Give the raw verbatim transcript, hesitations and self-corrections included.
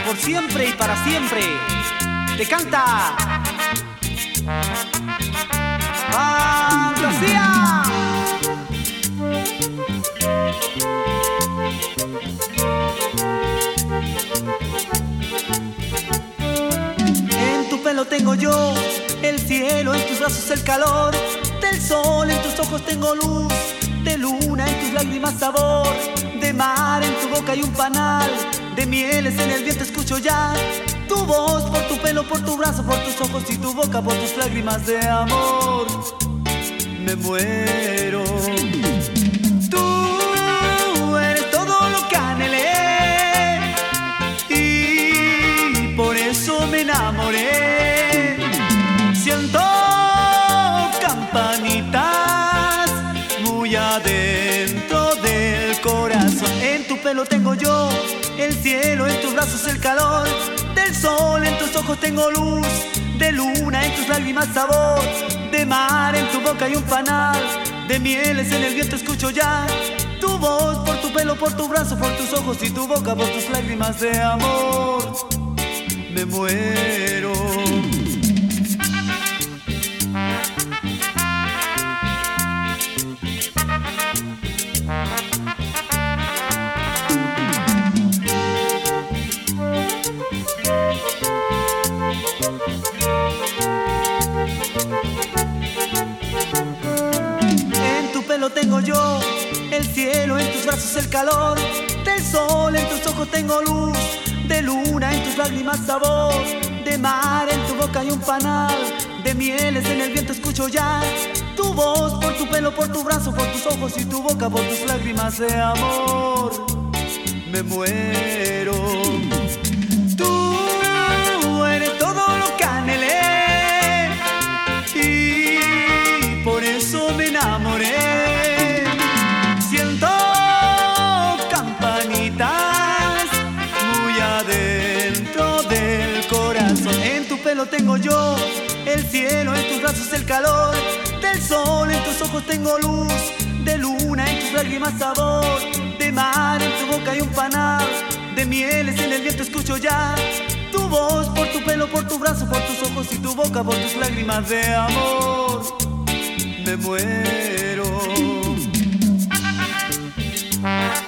por siempre y para siempre. Te canta Fantasía. En tu pelo tengo yo el cielo, en tus brazos el calor del sol, en tus ojos tengo luz de luna, en tus lágrimas sabor de mar, en tu boca hay un panal de mieles, en el viento escucho ya tu voz, por tu pelo, por tu brazo, por tus ojos y tu boca, por tus lágrimas de amor. Me muero. Tú eres todo lo que anhelé y por eso me enamoré. Siento campanitas muy adentro del corazón. En tu pelo tengo yo el cielo, en tus brazos el calor del sol, en tus ojos tengo luz de luna, en tus lágrimas sabor de mar, en tu boca hay un panal de mieles, en el viento escucho ya tu voz, por tu pelo, por tu brazo, por tus ojos y tu boca, por tus lágrimas de amor. Me muero. En tu pelo tengo yo el cielo, en tus brazos el calor del sol, en tus ojos tengo luz de luna, en tus lágrimas sabor de mar, en tu boca hay un panal de mieles, en el viento escucho ya tu voz, por tu pelo, por tu brazo, por tus ojos y tu boca, por tus lágrimas de amor. Me muero. Tú eres todo lo que anhelé y por eso me enamoré. Siento campanitas muy adentro del corazón. En tu pelo tengo yo el cielo, en tus brazos el calor del sol, en tus ojos tengo luz de luna, en tus lágrimas sabor de mar, en tu boca hay un panal de mieles, en el viento escucho ya tu voz, por tu pelo, por tu brazo, por tus ojos y tu boca, por tus lágrimas de amor. Me muero.